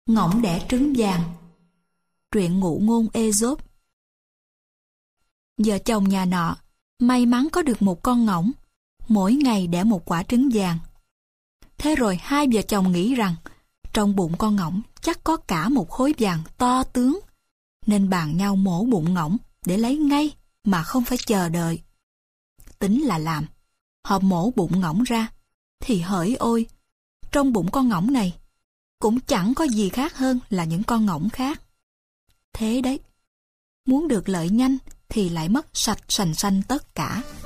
Ngỗng đẻ trứng vàng. Truyện ngụ ngôn Ê-dốp. Vợ chồng nhà nọ may mắn có được một con ngỗng, mỗi ngày đẻ một quả trứng vàng. Thế rồi hai vợ chồng nghĩ rằng trong bụng con ngỗng chắc có cả một khối vàng to tướng, nên bàn nhau mổ bụng ngỗng để lấy ngay mà không phải chờ đợi. Tính là làm, họ mổ bụng ngỗng ra, thì hỡi ôi, trong bụng con ngỗng này cũng chẳng có gì khác hơn là những con ngỗng khác. Thế đấy, muốn được lợi nhanh thì lại mất sạch sành xanh tất cả.